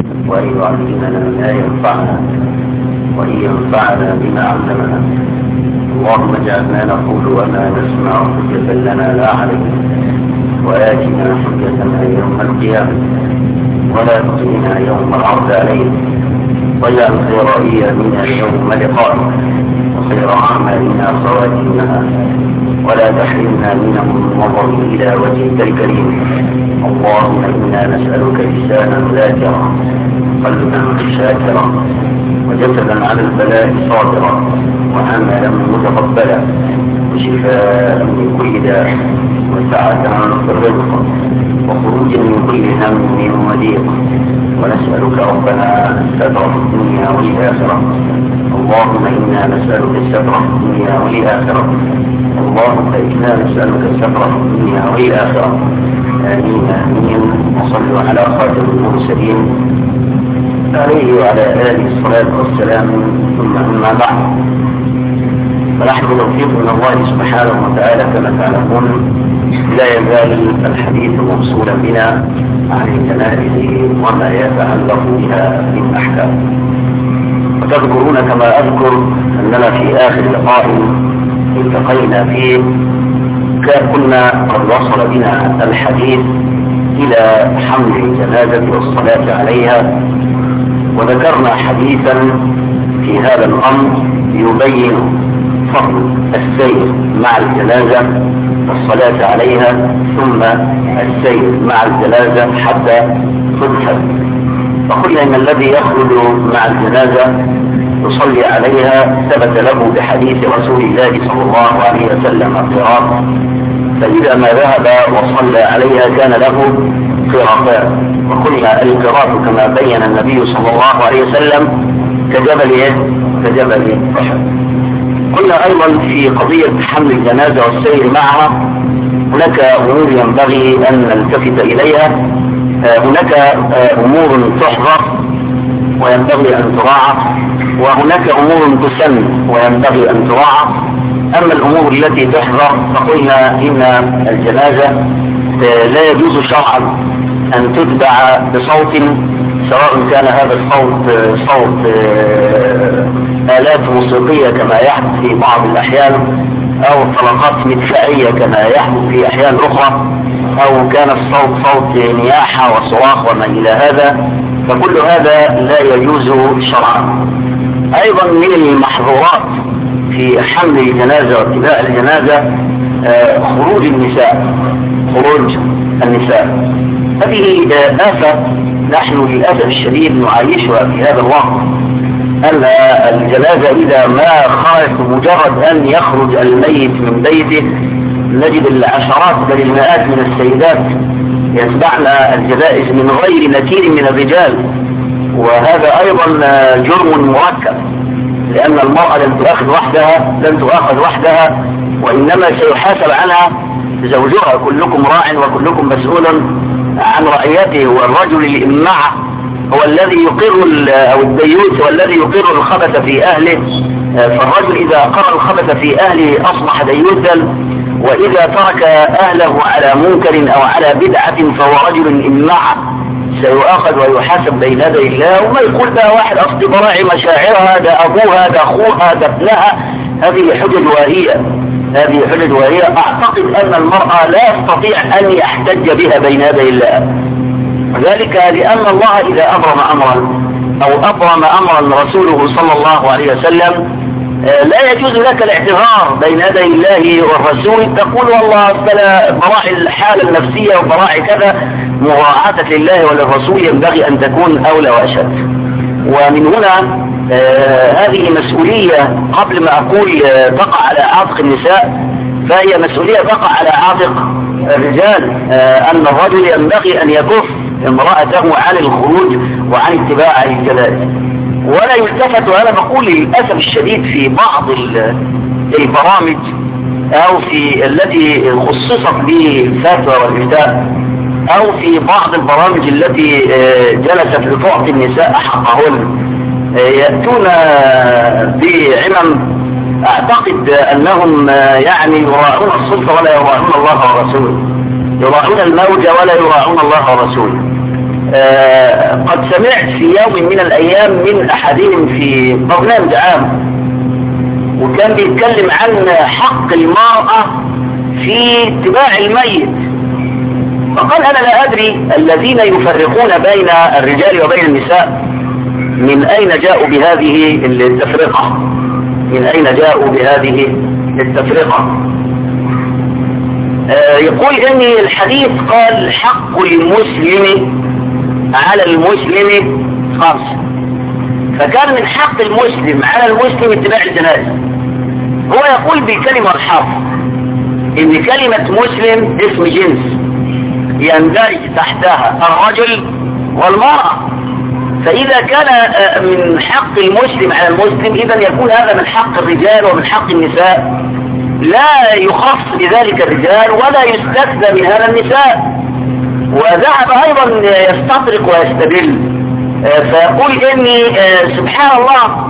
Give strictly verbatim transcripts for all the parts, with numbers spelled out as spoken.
وأن يعلمنا ما ينفعنا وأن ينفعنا بما علمنا. اللهم اجعلنا نقول وما نسمع حجة لنا لا علينا، وآتنا حجتنا يوم القيامة ولا تخزنا يوم العرض علينا، واجعل خير أيامنا يوم لقائك وخير أعمالنا خواتيمها، ولا تحرمنا من النظر إلى وجهك الكريم. اللهم إنا نسألك لسانا ذاكرا، قلبا شاكرا، وجسدا على البلاء صابرا، وعملا متقبلا، وشفاء من كل داء، وسعة في الرزق، وخروجا من كل هم وضيق. ونسألك ربنا الستر في الدنيا والآخرة. اللهم إنا نسألك الستر في الدنيا والآخرة. اللهم إنا نسألك الستر في الدنيا والآخرة. آمين آمين. وصلوا على خاتم المرسلين عليه وعلى آله الصلاة والسلام. ثم أما بعد، فنحن توفيق من الله سبحانه وتعالى كما تعلمون لا يزال الحديث موصولا بنا عن الجنائز وما يتعلق بها من أحكام. وتذكرون كما أذكر أننا في آخر لقاء التقينا فيه كنا قد وصل بنا الحديث إلى حمل الجنازة والصلاة عليها، وذكرنا حديثا في هذا الأمر يبين فضل السير مع الجنازة والصلاة عليها، ثم السير مع الجنازة حتى تدفن. فقلنا إن الذي يخرج مع الجنازة يصلي عليها ثبت له بحديث رسول الله صلى الله عليه وسلم قراط، فإذا ما ذهب وصلى عليها كان له قراطان. وقلنا القراط كما بين النبي صلى الله عليه وسلم كجبل ايه؟ كجبل أحد. قلنا أيضا في قضية حمل الجنازة والسير معها هناك أمور ينبغي أن نلتفت إليها. هناك أمور تحظر وينبغي أن تراعى، وهناك أمور تسن وينبغي أن تراعى. أما الأمور التي تحظر فقلنا إن الجنازة لا يجوز شرعا أن تتبع بصوت، سواء كان هذا الصوت صوت آلات موسيقية كما يحدث في بعض الأحيان، أو طلقات مدفعية كما يحدث في أحيان أخرى، أو كان الصوت صوت نياحة وصراخ وما إلى هذا، فكل هذا لا يجوز شرعا. أيضا من المحظورات في حمل الجنازة واتباع الجنازة خروج النساء خروج النساء هذه آفة نحن للأسف الشديد نعيشها في هذا الوقت، أن الجنازة إذا ما خرج مجرد أن يخرج الميت من بيته نجد العشرات بل المئات من السيدات يتبعن الجنائز من غير نكير من الرجال، وهذا أيضا جرم مركب، لأن المرأة لن تؤخذ وحدها لن تؤخذ وحدها وإنما سيحاسب عنها زوجها. كلكم راع وكلكم مسؤول عن رعيته، والرجل الإمعة هو الذي يقر أو الديوث هو الذي يقر الخبث في أهله، فالرجل إذا أقر الخبث في أهله أصبح ديوثا، وإذا ترك أهله على منكر أو على بدعة فهو رجل إمعة سيؤاخذ ويحاسب بين يدي الله. وما يقول بقى واحد أصل براعي مشاعرها، ده أبوها، ده أخوها، ده ابنها، هذه حجج واهية هذه حجج واهية أعتقد أن المرأة لا يستطيع أن يحتج بها بين يدي الله، ذلك لأن الله إذا أبرم أمرا أو أبرم أمرا رسوله صلى الله عليه وسلم لا يجوز لك الاعتذار بين يدي الله والرسول تقول والله فلا براعي الحالة النفسية وبراعي كذا. مراعاة لله وللرسول ينبغي أن تكون أولى وأشد. ومن هنا آه هذه مسؤولية قبل ما أقول آه تقع على عاتق النساء، فهي مسؤولية تقع على عاتق الرجال، آه أن الرجل ينبغي أن يكف امرأته عن الخروج وعن اتباع الجنائز. ولا يلتفت، وأنا بقول للأسف الشديد في بعض البرامج أو في التي خصصت بالفتوى والإفتاء أو في بعض البرامج التي جلست لتعطي النساء حقهن يأتون بعمم أعتقد أنهم يعني يراعون السلطة ولا يراعون الله ورسوله، يراعون الموجة ولا يراعون الله ورسوله. قد سمعت في يوم من الأيام من أحدهم في برنامج عام، وكان بيتكلم عن حق المرأة في اتباع الميت، فقال أنا لا أدري الذين يفرقون بين الرجال وبين النساء من أين جاءوا بهذه التفرقة، من أين جاءوا بهذه التفرقة. آه يقول إن الحديث قال حق المسلم على المسلم خمسة، فكان من حق المسلم على المسلم اتباع الجنائز. هو يقول بالكلمة الحرف إن كلمة مسلم اسم جنس يندرج تحتها الرجل والمرأة، فإذا كان من حق المسلم على المسلم إذن يكون هذا من حق الرجال ومن حق النساء، لا يخص بذلك الرجال ولا يستثنى من هذا النساء. وذهب أيضا يستطرق ويستدل فيقول إني سبحان الله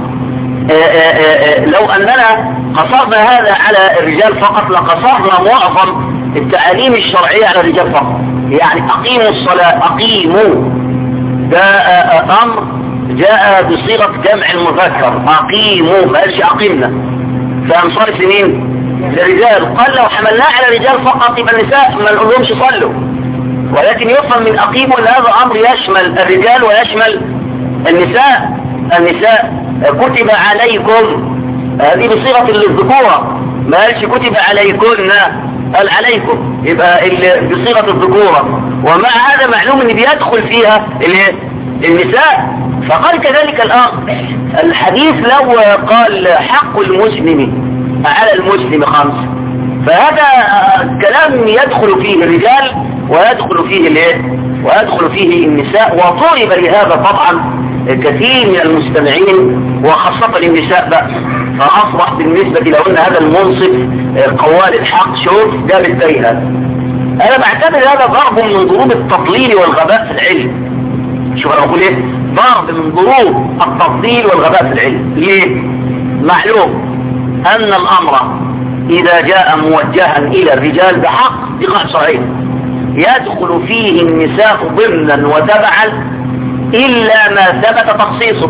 لو أننا قصرنا هذا على الرجال فقط لقصرنا معظم التعاليم الشرعية على الرجال فقط. يعني أقيموا الصلاة، أقيموا، ده أمر جاء بصيغة جمع المذكر، أقيموا، ما قالش أقيمنا، فأنصار سنين للرجال. قال لو حملناه على الرجال فقط يبقى النساء ما نقولهمش صلوا، ولكن يفهم من أقيموا أن هذا أمر يشمل الرجال ويشمل النساء. النساء كتب عليكم، هذه بصيغة الذكورة، ما قالش كتب عليكن، قال عليكم، يبقى بصيغة الذكورة. ومع هذا معلوم ان بيدخل فيها النساء، فقال كذلك الامر. الحديث لو قال حق المسلم على المسلم خمس، فهذا كلام يدخل فيه الرجال ويدخل فيه الايه ويدخل فيه النساء، وطلب لهذا طبعا كثير من المستمعين وخاصة النساء بقى، فأصبح بالنسبة لو أن هذا المنصف قوال الحق شوف ده بالتالي هذا. أنا بعتبر هذا ضرب من ضروب التضليل والغباء في العلم. شوف أنا أقول إيه؟ ضرب من ضروب التضليل والغباء في العلم. ليه؟ معلوم أن الأمر إذا جاء موجها إلى الرجال بحق بقاء شرعي يدخل فيه النساء ضمنا وتبعا إلا ما ثبت تخصيصه،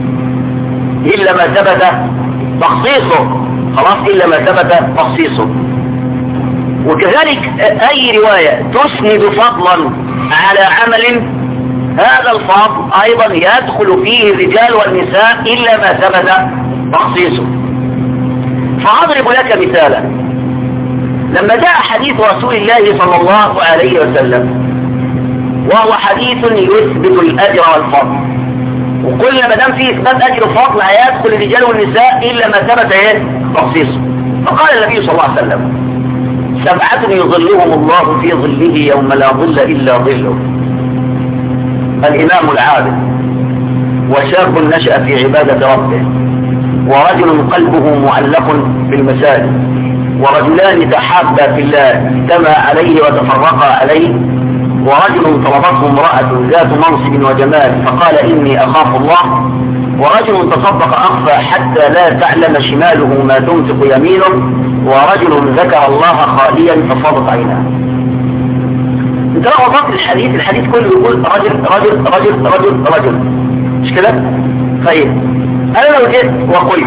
إلا ما ثبت تخصيصه، خلاص، إلا ما ثبت تخصيصه. وكذلك أي رواية تسند فضلا على عمل، هذا الفضل أيضا يدخل فيه الرجال والنساء إلا ما ثبت تخصيصه. فأضرب لك مثالا، لما جاء حديث رسول الله صلى الله عليه وسلم وهو حديث يثبت الأجر والفضل، وكل ما دام فيه إثبات أجر وفضل هيدخل الرجال والنساء إلا ما ثبت ايه تخصيصه. فقال النبي صلى الله عليه وسلم سبعة يظلهم الله في ظله يوم لا ظل إلا ظله: الإمام العادل، وشاب نشأ في عبادة ربه، ورجل قلبه معلق بالمساجد، ورجلان تحابا في الله اجتمع عليه وتفرقا عليه، ورجل طلبته امرأة ذات منصب وجمال فقال إني أخاف الله، ورجل تصدق أخفى حتى لا تعلم شماله ما تنفق يمينه، ورجل ذكر الله خاليا ففاضت عيناه. انت لو وضعت الحديث الحديث كله يقول رجل رجل رجل رجل رجل، مش كده؟ طيب أنا لو جيت وقلت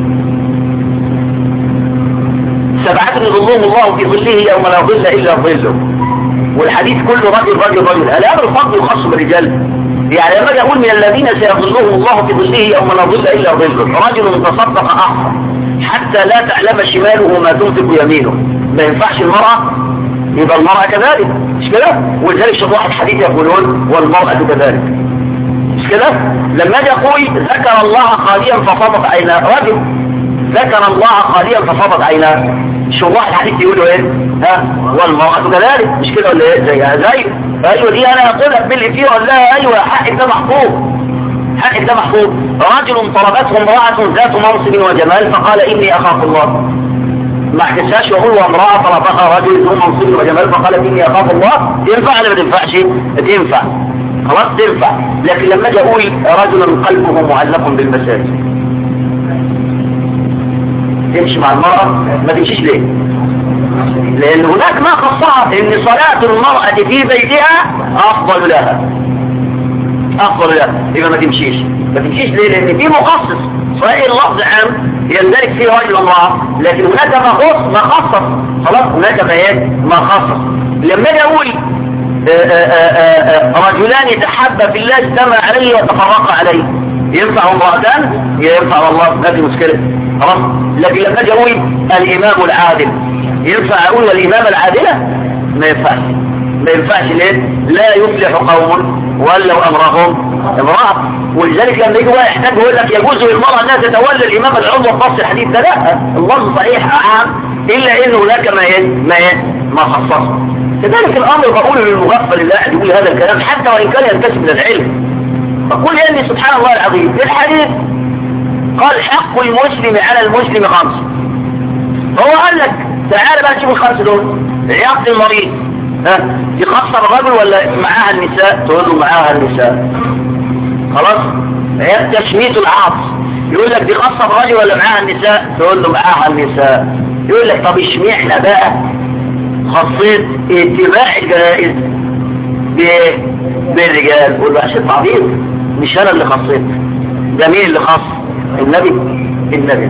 سبعة يظلهم الله في ظله يوم لا ظل إلا ظله، والحديث كله رجل رجل رجل، هل هذا الفضل يخص بالرجال؟ يعني لما اجي اقول من الذين سيظلهم الله في ظله يوم لا ظل الا ظله، رجل تصدق اخر حتى لا تعلم شماله ما تنفق يمينه، ما ينفعش المرأة؟ يبقى المرأة كذلك، مش كده؟ ولذلك شرح الحديث يقولون والمرأة كذلك، مش كده؟ لما اجي اقول ذكر الله خاليا ففاضت عيناه، رجل ذكر الله خاليا ففاضت عيناه، شرح الحديث يقولوا ايه؟ ها والمرأة كذلك، مش كده ولا ايه؟ زيها زي ايوه دي انا اقولها باللي فيه ولا ايوه حقك ده محفوظ، حقك ده محفوظ. رجل طلبته امرأة ذات منصب وجمال فقال اني اخاف الله، ما احكسهاش وهو امرأة طلبها رجل ذو منصب وجمال فقال اني اخاف الله، تنفع ولا ما تنفعش؟ تنفع، خلاص تنفع. لكن لما اجي اقول رجل قلبه معلق بالمساجد تمشي مع المرأة؟ ما تمشيش ليه؟ لأن هناك ما خصها إن صلاة المرأة في بيتها أفضل لها، افضل لا يبقى ما تمشيش ما تمشيش ليه؟ لان في مخصص صحيح اللفظ عام يندرج فيه رجل الله، لكن هناك ما خص ما خصص خلاص، هناك ما ايه ما خصص. لما اجي اقول رجلان يتحبا في الله اجتمع عليه وتفرقا عليه، ينفع امرأتان ينفع والله ما في مشكلة خلاص. لكن لما اجي اقول الامام العادل ينفع اقول الامام العادلة؟ ما ينفعش ما ينفعش ليه؟ لا يفلح قوم ولوا امرهم امرأة. ولذلك لما يجي واحد يحتاج يقول لك يجوز للمرأة انها تتولى الامام العضو في نص الحديث ده، لا اللفظ صحيح عام الا انه هناك ما ين ما ين ما خصصه. كذلك الامر بقول للمغفل اللي قاعد يقول هذا الكلام حتى وان كان ينتسب من العلم، فقول اني سبحان الله العظيم في الحديث قال حق المسلم على المسلم خمس، فهو قال لك تعال بقى نشوف الخمس دول. عياضة المريض ها يخصر الرجل ولا معاها النساء؟ تقول له معاها النساء خلاص. تشميت العاطس يقول لك دي خاصة بالرجل ولا معاها النساء؟ تقول له معاها النساء. يقول لك طب اشمعنا بقى خاصية اتباع الجنائز بالرجال؟ يقول له عشان تعظيم، مش انا اللي خصيت، ده مين اللي خص؟ النبي النبي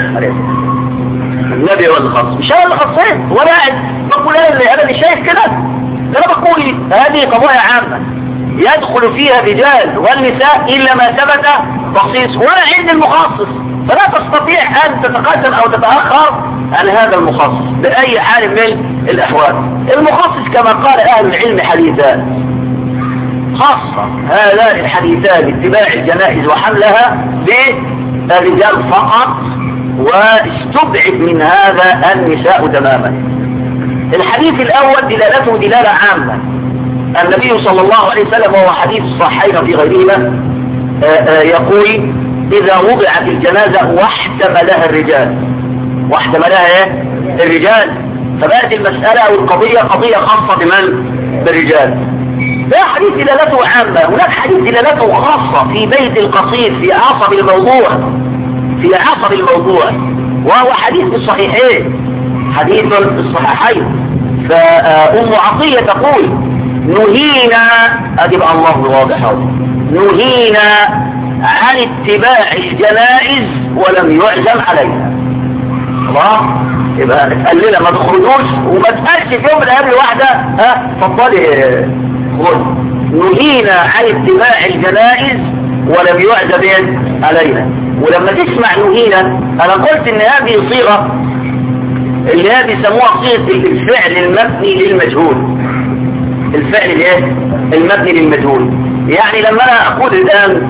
النبي هو اللي خص، مش انا اللي خصيت. وانا قاعد بقول انا اللي شايف كده، انا بقول هذه قضايا عامة يدخل فيها الرجال والنساء إلا ما ثبت تخصيص، ولا عند المخصص، فلا تستطيع أن تتقدم أو تتأخر عن هذا المخصص بأي حال من الأحوال. المخصص كما قال أهل العلم حديثان، خاصة هذان الحديثان اتباع الجنائز وحملها بالرجال فقط، واستبعد من هذا النساء تماما. الحديث الأول دلالته دلالة عامة. النبي صلى الله عليه وسلم وهو حديث الصحيحين في غيرهما يقول إذا وضعت الجنازة واحتملها الرجال، واحتملها ايه الرجال، فبقت المسألة أو القضية قضية خاصة بمن؟ بالرجال. ده حديث دلالته عامة. هناك حديث دلالته خاصة في بيت القصيد في عصب الموضوع في عصب الموضوع وهو حديث الصحيحين، حديث الصحيحين. فأم عطية تقول نهينا، أدب الله الواضح، نهينا عن اتباع الجنائز ولم يعزم عليها. الله يبقى قال لنا ما تخرجوش وما تقالش في يوم من الايام واحده ها اتفضلي خد. نهينا عن اتباع الجنائز ولم يعزم عليها. ولما تسمع نهينا، انا قلت ان هذه صيغه اللي هي بيسموها صيغه الفعل المبني للمجهول، الفعل الايه المبني للمجهول. يعني لما انا اقول الان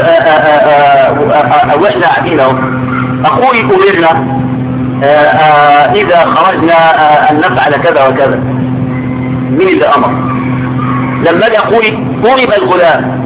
واحنا قاعدين اهو اقول امرنا اذا خرجنا ان نفعل كذا وكذا، مين اللي امر؟ لما اجي اقول ضرب الغلام،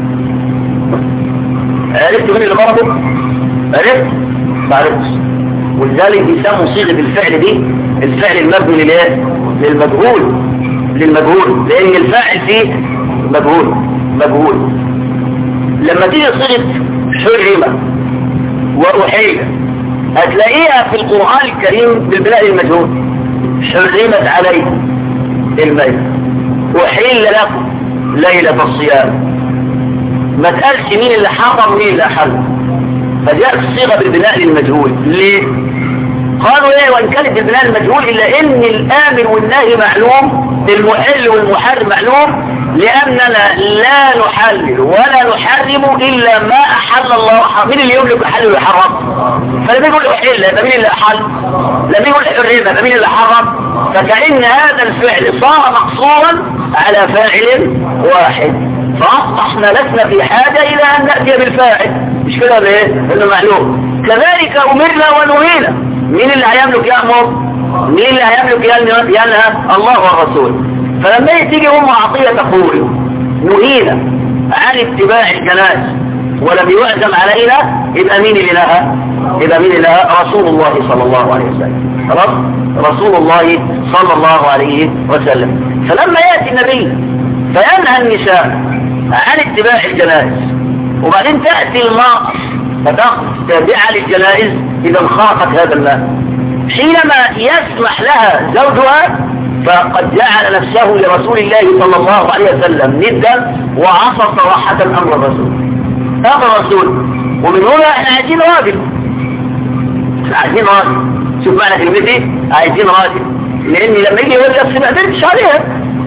عرفت مين اللي ضربه؟ عرفت؟ ما عرفتش. ولذلك بيسموا صيغه الفعل دي الفعل المبني للايه؟ للمجهول للمجهول لان الفاعل فيه مجهول مجهول. لما تيجي صيغه حرم واحيل هتلاقيها في القرآن الكريم بالبناء المجهول، حرمت عليكم الميت وحل لكم ليلة الصيام. ما تقالش مين اللي حرم ومين اللي أحل، فجاءت الصيغة بالبناء للمجهول. ليه؟ قالوا ايه وان كانت بالبناء المجهول الا ان الامر والنهي معلوم، المحل والمحرم معلوم، لاننا لا نحلل ولا نحرم الا ما احل الله. مين اللي يملك يحلل ويحرم؟ فلما يقول احل يبقى مين اللي احل؟ لما يقول حرم يبقى مين اللي حرم؟ فكأن هذا الفعل صار مقصورا على فاعل واحد، فاصبحنا لسنا في حاجة الى ان نأتي بالفاعل، مش كده ليه؟ انه معلوم. كذلك امرنا ونهينا، مين اللي هيملك يأمر؟ مين اللي هيملك ينهى؟ الله والرسول. فلما تيجي ام عطية تقول نهينا عن اتباع الجنائز ولم يعزم علينا، يبقى مين اللي نهى؟ يبقى مين اللي نهى؟ رسول الله صلى الله عليه وسلم. خلاص؟ رسول الله صلى الله عليه وسلم. فلما يأتي النبي فينهى النساء عن اتباع الجنائز، وبعدين تأتي المرأة فتأخذ تابعة للجنائز إذا خافت هذا الماء، حينما يسمح لها زوجها فقد جعل نفسه لرسول الله صلى الله عليه وسلم ندا وعصى صراحة أمر الرسول أمر الرسول. ومن هنا احنا عايزين راجل، عايزين راجل. شوف معنى كلمتي عايزين راجل، لأن لما يجي يقول لك ما قدرتش عليها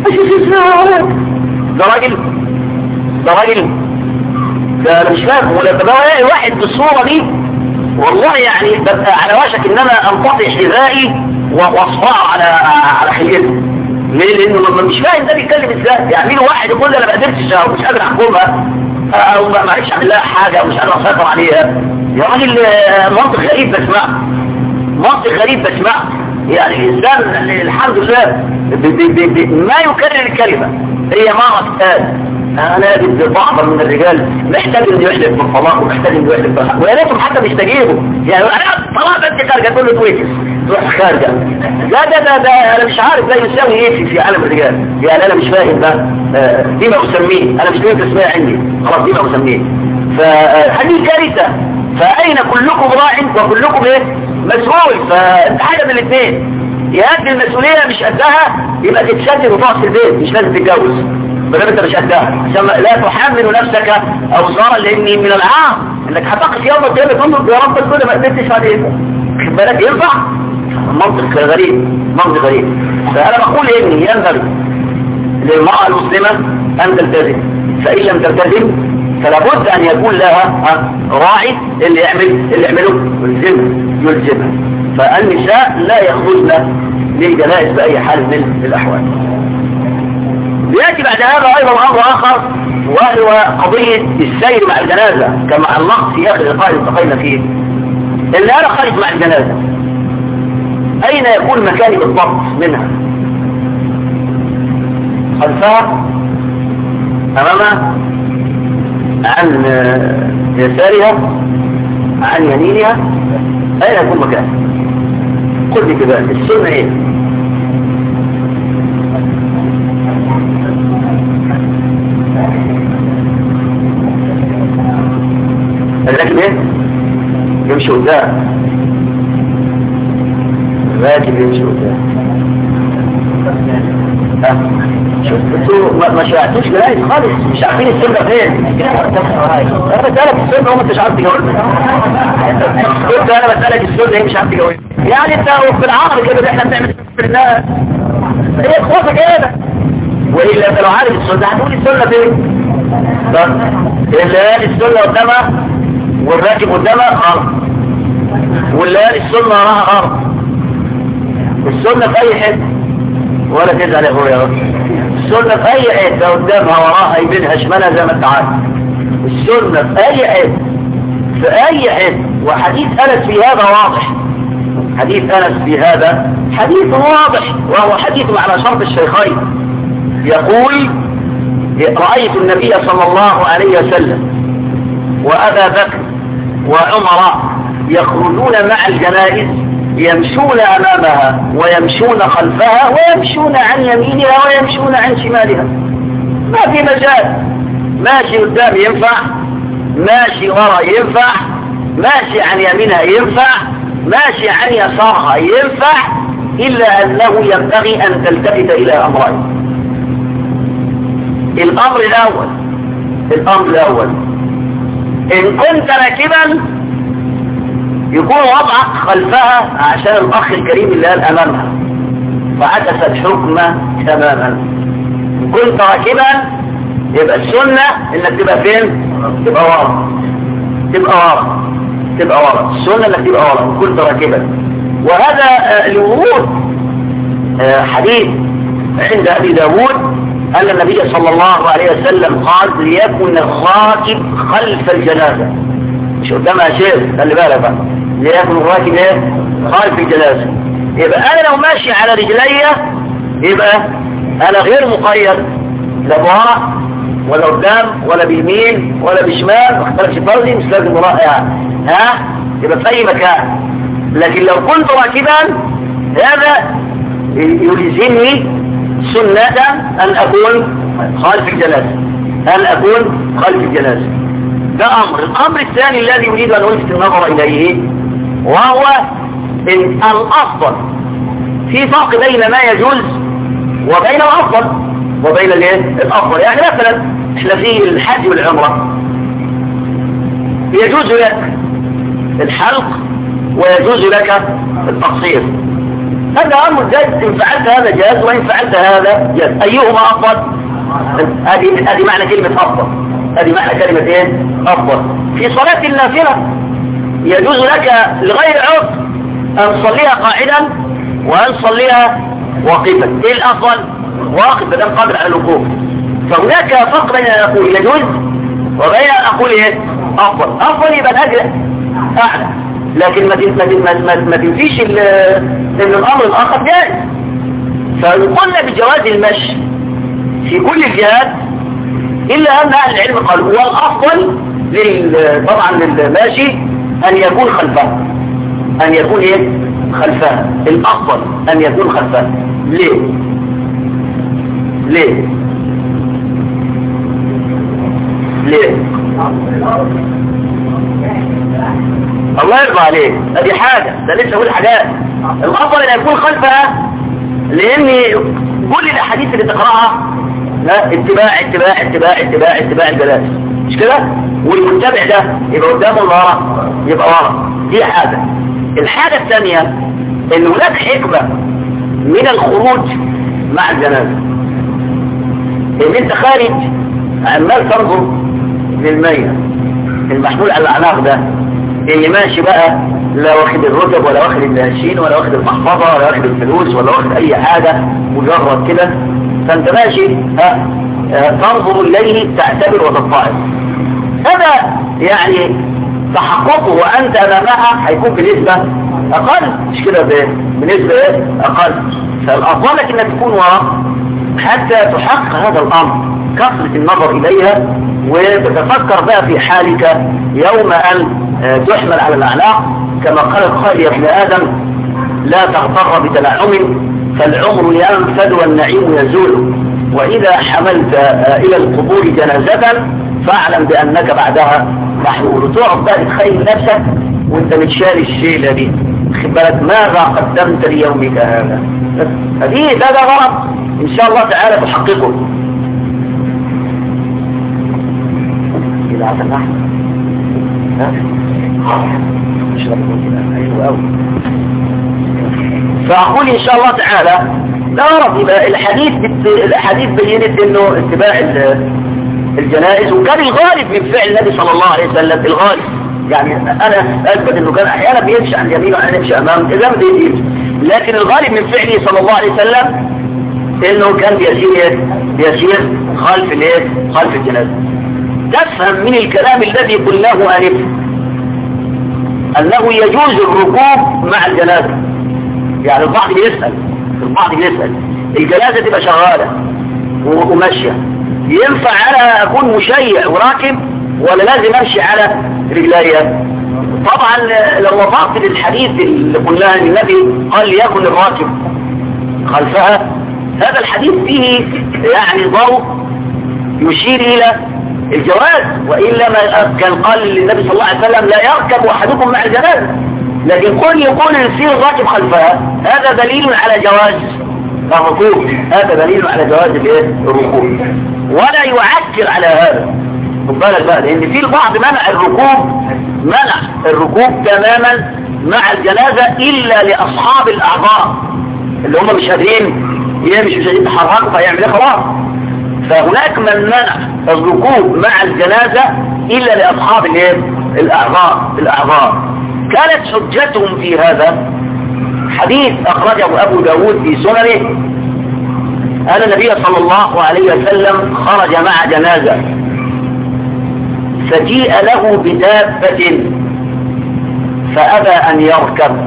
ده راجل، ده راجل، ده أنا مش فاهم. ولما بلاقي واحد بالصورة دي والله يعني ببقى على وشك ان انا انقطع حذائي واصفعه على على خليته. ليه؟ لانه مش فاهم ده بيتكلم ازاي. يعني واحد يقول لي انا ما قدرتش او مش قادر احكمها او ما عرفش اعمل لها حاجه او مش قادر اسيطر عليها، يا راجل منطق غريب بسمعه، منطق غريب بسمعه. يعني الانسان الحمد لله بي بي بي ما يكرر الكلمه، هي ما تتقال. انا اجد بعض من الرجال محتاج انه يحلف بالطلاق ومحتاج انه يحلف بالحق، ويا ريتهم حتى بيستجيبوا. يعني انا طلاق انت خارجه تقول له كويس تروح خارجه. لا ده ده ده انا مش عارف ده يساوي ايه في, في عالم الرجال. يعني انا مش فاهم ده دي ما اسميه، انا مش فاهم تسميه عندي خلاص دي ما اسميه. فهذه كارثه. فاين كلكم راع وكلكم ايه مسؤول. فانت حاجه من الاثنين، يا قد المسؤوليه مش قدها يبقى تتشتت وتقعد في البيت مش لازم تتجوز بدل انت مش قدها، عشان لا تحمل نفسك اوزارا. لاني من العار انك هتقف يوم القيامه تقول له يا رب كل ما قدرتش عليه خد بالك ينفع. منطق غريب، منطق غريب. فانا بقول اني ينبغي للمراه المسلمه ان تلتزم، فان لم تلتزم فلا بد ان يكون لها راعي اللي يعمل اللي يعمله يلزمها يلزمها. فالنساء لا يخرجن للجنائز باي حال من الاحوال. يأتي بعد هذا أيضا أمر آخر وهو قضية السير مع الجنازة كما علقت في آخر لقاء التقينا فيه. اللي أنا خارج مع الجنازة أين يكون مكاني بالضبط منها؟ خلفها، أمامها، عن يسارها، عن يمينها، أين يكون مكاني؟ قل لي كده السنة إيه؟ الراكب ايه؟ يمشي قدام. الراكب يمشي قدام. ها شوف انتوا ما شرعتوش جنائز خالص، مش عارفين السنة فين. انا بسألك السنة وما انتش عارف تجاوبني. قلت انا بسألك السنة ايه مش عارف تجاوبني. يعني انت في العقل كده احنا بنعمل الناس هي اخواتك كده. والا انت لو عارف السنة هتقول السنة فين؟ اللي قال السنة قدامها والراكب قدامها غلط، واللي قال السنة وراها غلط. السنة في اي حته ولا تزعل يا اخويا، السنة في اي حته قدامها وراها يمينها شمالها زي ما انت عارف. السنة في اي حته في اي حته. وحديث انس في هذا واضح، حديث انس في هذا حديث واضح وهو حديث على شرط الشيخين. يقول رأيت النبي صلى الله عليه وسلم وأبا بكر وعمر يخرجون مع الجنائز يمشون أمامها ويمشون خلفها ويمشون عن يمينها ويمشون عن شمالها. ما في مجال، ماشي قدام ينفع، ماشي ورا ينفع، ماشي عن يمينها ينفع، ماشي عن يسارها ينفع، إلا أنه ينبغي أن تلتفت إلى أمرين. الأمر الأول الأمر الأول إن كنت راكبا يكون وضعك خلفها عشان الأخ الكريم اللي قال أمامها فعكس الحكم تماما. إن كنت راكبا يبقى السنة إنك تبقى فين؟ تبقى ورا، تبقى ورا، تبقى ورا. السنة إنك تبقى ورا إن كنت راكبا. وهذا الورود حديث عند أبي داود أن النبي صلى الله عليه وسلم قال ليكن الراكب خلف الجنازة، مش قدامها شيء، خلي بالك بقى، ليكن الراكب ايه؟ خلف الجنازة. يبقى أنا لو ماشي على رجلي يبقى أنا غير مقيد لا بورا ولا قدام ولا بيمين ولا بشمال، ما اختلفش فرضي مش لازم وراء يعني. ها يبقى في أي مكان. لكن لو كنت راكبا هذا يلزمني سنة أن أكون خلف الجنازة، أن أكون خلف الجنازة. ده أمر. الأمر الثاني الذي أريد أن ألفت النظر إليه وهو إن الأفضل في فرق بين ما يجوز وبين الأفضل وبين الايه الأفضل. يعني مثلا احنا في الحج والعمرة يجوز لك الحلق ويجوز لك التقصير، هذا أمر جائز، إن فعلت هذا جاز وإن فعلت هذا جاز. أيهما أفضل؟ هذه هذه معنى كلمة أفضل، هذه معنى كلمة إيه؟ أفضل. في صلاة النافلة يجوز لك لغير عذر أن تصليها قاعدا وأن تصليها واقفا. إيه الأفضل؟ واقف بدل قادر على الوقوف. فهناك فرق بين أن أقول يجوز وبين أن أقول إيه؟ أفضل. أفضل يبقى الأجر أعلى، لكن ما ما ما تنفيش ان الامر الاخر جائز. فقلنا بجواز المشي في كل الجهات، الا ان اهل العلم قالوا هو الافضل لل... طبعا للماشي ان يكون خلفه، ان يكون ايه خلفه. الافضل ان يكون خلفه. ليه ليه ليه الله يرضى عليك، هذه حاجة، ده لسه اقول حاجات. الافضل ان يكون خلفها، لان كل الاحاديث اللي تقراها لا اتباع اتباع اتباع اتباع اتباع الجلاس، مش كده؟ والمتبع ده يبقى قدامه ورا، يبقى ورا. دي حاجة. الحاجة الثانية ان هناك حكمة من الخروج مع الجنازة، ان انت خارج عمال تنظر للميت المحمول على الاعناق ده، اللي ماشي بقى لا واخد الرتب ولا واخد الهشين ولا واخد المحفظة ولا واخد الفلوس ولا واخد اي حاجة، مجرد كده. فانت ماشي ها تنظر اليه تعتبر وتتعظ. هذا يعني تحققه وانت امامها هيكون بنسبة اقل، مش كده؟ بنسبة ايه اقل. فالافضل لك انك تكون وراء حتى تحقق هذا الامر، كثرة النظر اليها، وتتفكر بقى في حالك يوم ان تحمل على الاعناق، كما قال القائل يا ابن ادم لا تغتر بتنعم فالعمر ينفد والنعيم يزول، واذا حملت الى القبور جنازة فاعلم بانك بعدها محمول. تقعد بقى تتخيل نفسك وانت متشال الشيلة دي، خد بالك ماذا قدمت ليومك هذا. هذه ده ده غلط ان شاء الله تعالى تحققه. إذا عسل أحمد فأقول إن شاء الله تعالى لا رب. يبقى الحديث الحديث بينت إنه اتباع الجنائز، وكان الغالب من فعل النبي صلى الله عليه وسلم. الغالب يعني أنا أثبت إنه كان أحيانا بيمشي عن يمينه وأحيانا يمشي أمامه إذا ما بيمشي، لكن الغالب من فعله صلى الله عليه وسلم إنه كان بيسير بيسير خلف الإيه خلف الجنازة. تفهم من الكلام الذي قلناه آنفا أنه يجوز الركوب مع الجنازة. يعني البعض بيسأل البعض بيسأل الجنازة تبقى شغالة وماشية، ينفع أنا أكون مشيع وراكب ولا لازم أمشي على رجليا؟ طبعا لو وفقت للحديث اللي قلناه النبي قال ليكن الراكب خلفها، هذا الحديث فيه يعني ضوء يشير إلى الجواز، وإلا ما كان قال للنبي صلى الله عليه وسلم لا يركب أحدكم مع الجنازة، لكن كل يقول يصير الراكب خلفها، هذا دليل على جواز الركوب، هذا دليل على جواز الركوب، ولا يعكر على هذا. خد بالك بقى، لأن في البعض منع الركوب منع الركوب تماما مع الجنازة إلا لأصحاب الأعضاء اللي هم مش قادرين يمشوا مش قادرين يتحركوا فيعمل ايه خلاص. فهناك من منع الركوب مع الجنازة إلا لأصحاب الأعضاء الأعضاء كانت حجتهم في هذا حديث أخرجه أبو داود في سننه أن النبي صلى الله عليه وسلم خرج مع جنازة فجيء له بدابة فأبى أن يركب،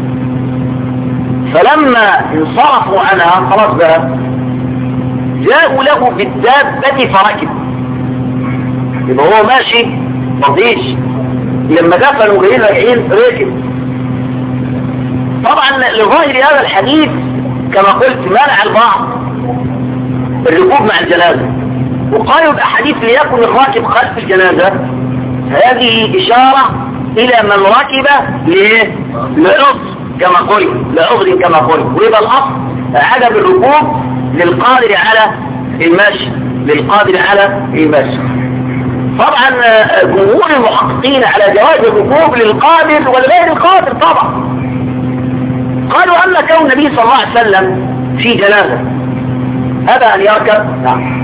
فلما انصرفوا عنها خلاص بقى جاءوا له بالدابة فركب. يبقى هو ماشي مرضيش، لما دفنوا جايين راجعين ركب. طبعا لظاهر هذا الحديث كما قلت منع البعض الركوب مع الجنازة، وقالوا بأحاديث ليكن الراكب خلف الجنازة، هذه إشارة إلى من ركب لعذر كما قلت لعذر كما قلت، ويبقى الأصل عدم الركوب للقادر على المشي للقادر على المشي. طبعا جمهور المحققين على جواز الركوب للقادر ولغير القادر طبعا. قالوا أما كون النبي صلى الله عليه وسلم في جنازة أبى أن يركب. نعم.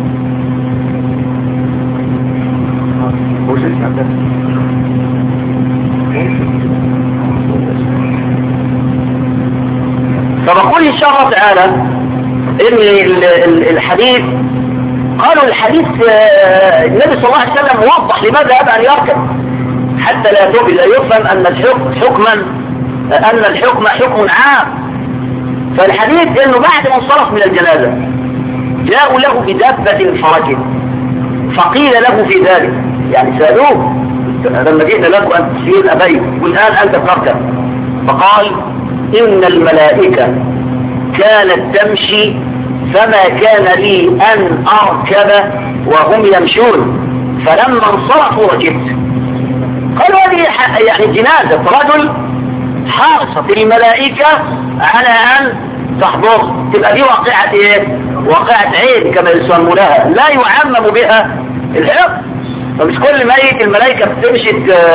فبقول إن شاء الله تعالى إن الحديث قالوا الحديث النبي صلى الله عليه وسلم وضح لماذا أبى أن يركب حتى لا لا يفهم أن الحكم حكما أن الحكم حكم عام. فالحديث إنه بعد ما انصرف من الجنازة جاءوا له بدابة فركب فقيل له في ذلك يعني سألوه لما جئنا لكم أن تسير أبيت والآن أنت تركب فقال إن الملائكة كانت تمشي فما كان لي أن أركب وهم يمشون فلما انصرفوا ركبت. قالوا هذه يعني جنازة رجل حرصت الملائكة على أن تحضر تبقى دي واقعة إيه؟ واقعة عين كما يسمونها لا يعمم بها الحق. فمش كل ميت الملائكة بتمشي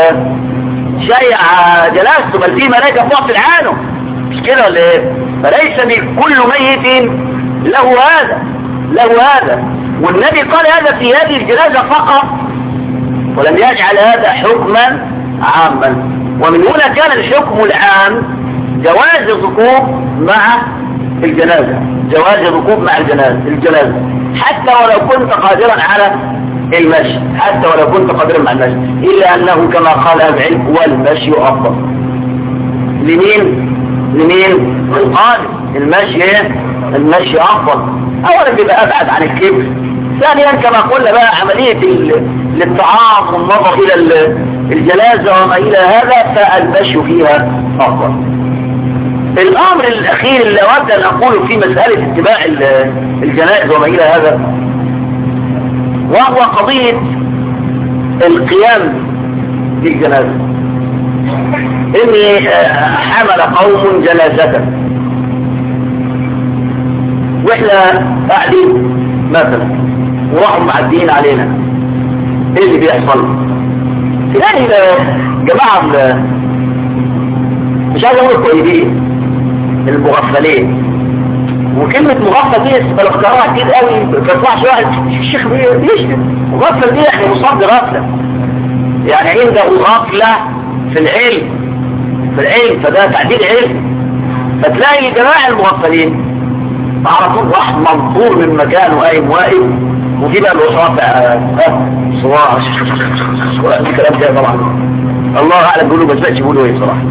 شيء جنازته بل في ملائكة بتغفل عنه مش كده ولا ايه؟ فليس بكل ميت له هذا له هذا والنبي قال هذا في هذه الجنازة فقط ولم يجعل هذا حكما عاما. ومن هنا كان الحكم العام جواز الركوب مع الجنازة جواز الركوب مع الجنازة الجنازة حتى ولو كنت قادرا على المشي حتى ولو كنت قادرا على المشي إلا أنه كما قال أهل العلم والمشي أفضل. لمين؟ لمين؟ القادر. المشي ايه؟ المشي أفضل. أولا بيبقى أبعد عن الكبر. ثانيا كما قلنا بقى عملية الاتعاظ والنظر إلى الجنازة وما إلى هذا فالمشي فيها أفضل. الأمر الأخير اللي أود أن أقوله في مسألة اتباع الجنائز وما إلى هذا وهو قضية القيام بالجنازة. إني حمل قوم جنازة وإحنا قاعدين مثلا وراحوا معدين علينا إيه اللي بيحصل؟ يعني جماعة مش عايز أقول الطيبين المغفلين وكلمة مغفل دي بلغتها كتير قوي ما تطلعش واحد الشيخ بيشتم مغفل دي يعني مصاب غفلة يعني عنده غفلة في العلم في العلم فده تعديل علم. فتلاقي جماعة المغفلين على طول واحد منطور من مكانه قايم واقف وفي بقى الوصافع صواع الكلام ده طبعا الله اعلم بيقولوا بس بقى يقولوا ايه صراحة.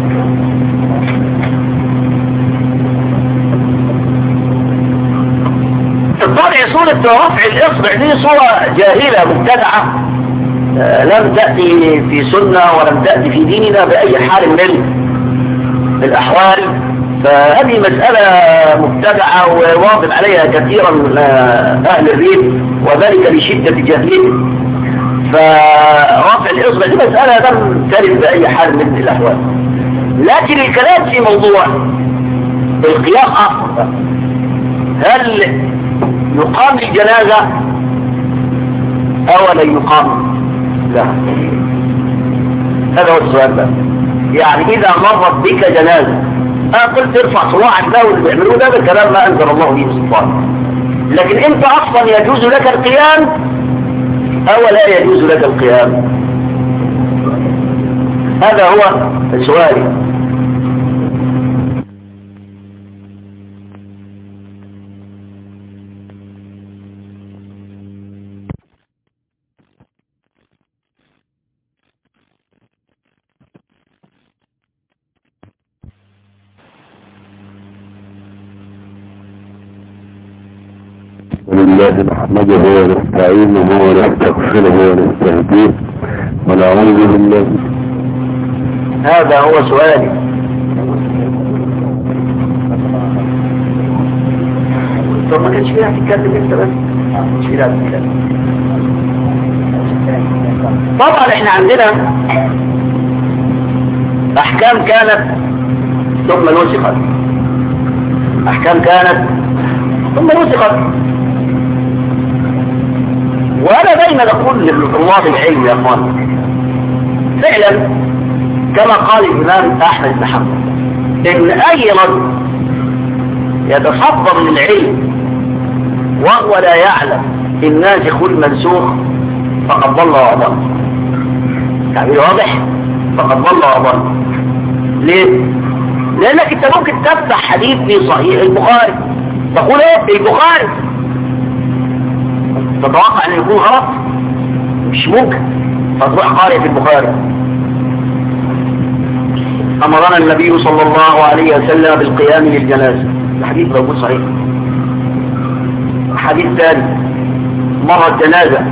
الطبع صورة رفع الإصبع دي صورة جاهلة مبتدعة لم تأتي في سنة ولم تأتي في ديننا بأي حال من الأحوال. فهذه مسألة مبتدعة وواضب عليها كثيرا من أهل الريف وذلك لشدة جهلهم. فرفع الإصبع دي مسألة لم ترد بأي حال من الأحوال. لكن الكلام في موضوع القيام أفضل. هل يقام الجنازة أو لا يقام؟ لا. هذا هو السؤال بقى. يعني إذا مرت بك جنازة أنا قلت ارفع صواعك ده واللي بيعملوه ده بالكلام ما أنزل الله به سلطان. لكن أنت أصلا يجوز لك القيام أو لا يجوز لك القيام؟ هذا هو السؤال. ولله نحمده ونستعينه ونستغفره ونستهديه ونعوذ بالله. هذا هو سؤالي. طب ما كانش فيها تتكلم انت بس مش فيها تتكلم. طبعا احنا عندنا احكام كانت ثم نسخت. احكام كانت ثم نسخت. وانا دايما اقول لطلاب العلم يا اخوان فعلا كما قال الامام احمد بن حنبل ان اي رجل يتصدر للعلم وهو لا يعلم الناسخ والمنسوخ فقد ضل وأضل. تعبير واضح؟ فقد ضل وأضل. ليه؟ لأنك انت ممكن تفتح حديث في صحيح البخاري تقول ايه البخاري تتوقع ان يكون غلط؟ مش ممكن. فتروح قارئ في البخاري أمرنا النبي صلى الله عليه وسلم بالقيام للجنازة. الحديث موجود صحيح. حديث ثاني مرت جنازة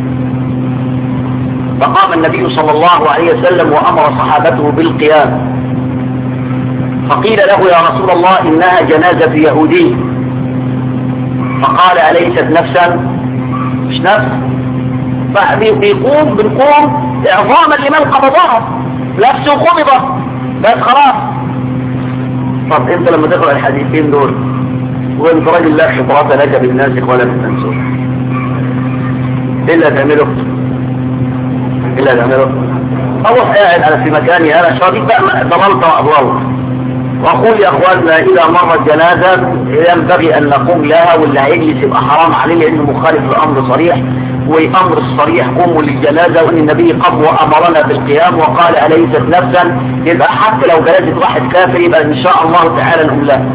فقام النبي صلى الله عليه وسلم وأمر صحابته بالقيام فقيل له يا رسول الله إنها جنازة يهودي فقال أليست نفسا؟ مش نفس. فبيقوم بنقوم إعظاما لمن قبضها نفسه قبضة بس خلاص. طب انت لما تقرأ الحديثين دول وانت راجل لا خبرات لك بالناسخ ولا بالمنسوخ ايه اللي هتعمله؟ ايه اللي هتعمله؟ اروح قاعد انا في مكاني انا شريط بقى ضللت واضللت واقول يا اخواننا اذا مرت جنازه ينبغي ان نقوم لها واللي هيجلس يبقى حرام عليه لانه مخالف للامر صريح والامر الصريح قوموا للجنازه وان النبي قد وامرنا بالقيام وقال اليست نفسا يبقى حتى لو جنازه واحد كافر يبقى ان شاء الله تعالى نقول له.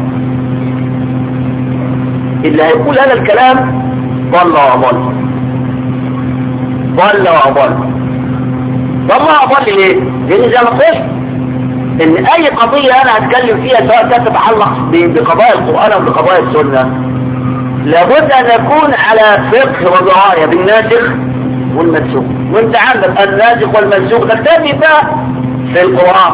اللي هيقول هذا الكلام ضل وأضل ضل وأضل ضل وأضل ليه؟ لأن زي ما قلت إن أي قضية أنا هتكلم فيها سواء كانت تتعلق بقضايا القرآن أو بقضايا السنة لابد أن يكون على فقه ودراية بالناسخ والمنسوخ. وأنت عندك الناسخ والمنسوخ ده تاني بقى في القرآن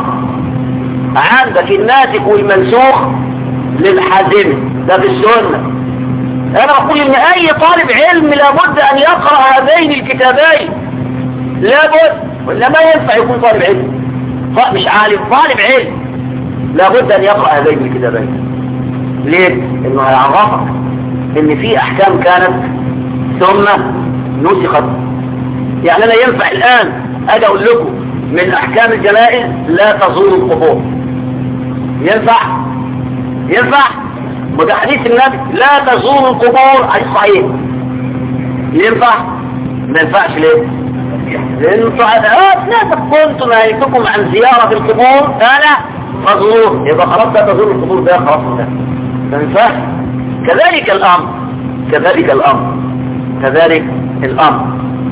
عندك الناسخ والمنسوخ للحازم ده في السنة. انا اقول ان اي طالب علم لابد ان يقرأ هذين الكتابين لابد ولا ما ينفع يكون طالب علم مش عالم طالب علم لابد ان يقرأ هذين الكتابين. ليه؟ انه هيعرفك ان في احكام كانت ثم نسخت. يعني انا ينفع الان اجي اقول لكم من احكام الجنائز لا تزور القبور ينفع؟ ينفع؟ وده حديث النبي لا تزور القبور حديث صحيح. ينفع؟ ما ينفعش ليه؟ لأنه صعدات لا كنت نهيتكم عن زيارة القبور أنا فزور يبقى خلاص لا تزور القبور ده خلاص ده ما ينفعش. كذلك الأمر كذلك الأمر كذلك الأمر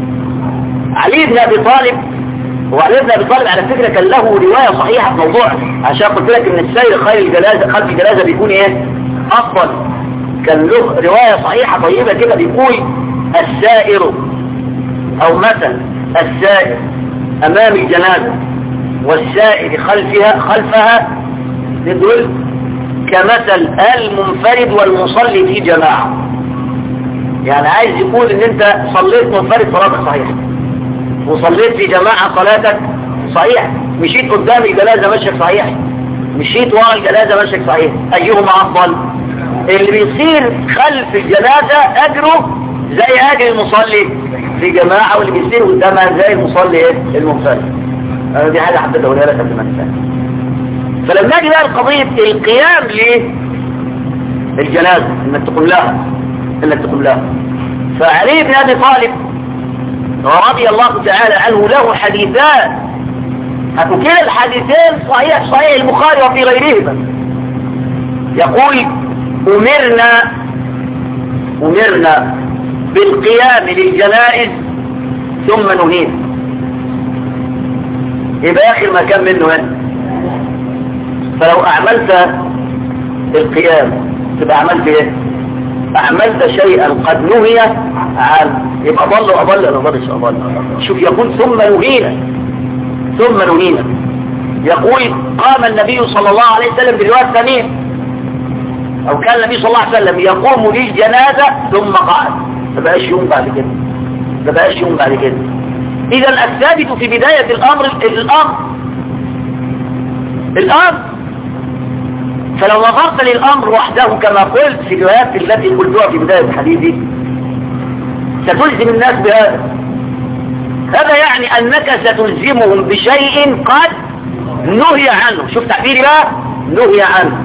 علي بن أبي طالب وعلي بن أبي طالب على فكرة كان له رواية صحيحة في موضوع عشان قلت لك إن السير خير الجنازة خلف الجنازة بيكون إيه؟ أفضل. كان له رواية صحيحة طيبة كده بيقول السائر أو مثل السائر أمام الجنازة والسائر خلفها خلفها يدل كمثل المنفرد والمصلي في جماعة. يعني عايز يقول إن أنت صليت منفرد صلاتك صحيحة وصليت في جماعة صلاتك صحيح. مشيت قدام الجنازة مشيك صحيح مشيت ورا الجنازة مشيك صحيح. أيهما أفضل؟ اللي بيصير خلف الجنازة أجره زي أجر المصلي في جماعة واللي بيصير قدامها زي المصلي المنفرد. أنا دي حاجة حبيت أقولها لك قبل ما أنساها. فلما نجي بقى القضية القيام للجنازة إنك تقوم لها إنك تقوم لها فعلي بن أبي طالب رضي الله تعالى عنه له حديثان وكلا الحديثين صحيح صحيح البخاري وفي غيرهما. يقول أمرنا أمرنا بالقيام للجنائز ثم نهينا. يبقى آخر ما كان منه هنا. فلو أعملت القيام تبقى عملت إيه؟ أعملت شيئا قد نهي عنه يبقى ضل وأضل أنا ضلش أضل. شوف يقول ثم نهينا ثم نهينا. يقول قام النبي صلى الله عليه وسلم بالرواية الثانية أو كان النبي صلى الله عليه وسلم يقوم للجنازة ثم قعد. ما بقاش يوم بعد كده ما بقاش يوم بعد كده. إذا الثابت في بداية الأمر الأمر الأمر فلو نظرت للأمر وحده كما قلت في الروايات التي قلتها في بداية حديثي ستلزم الناس بهذا. هذا يعني أنك ستلزمهم بشيء قد نهي عنه. شوف تعبيري بقى، نهي عنه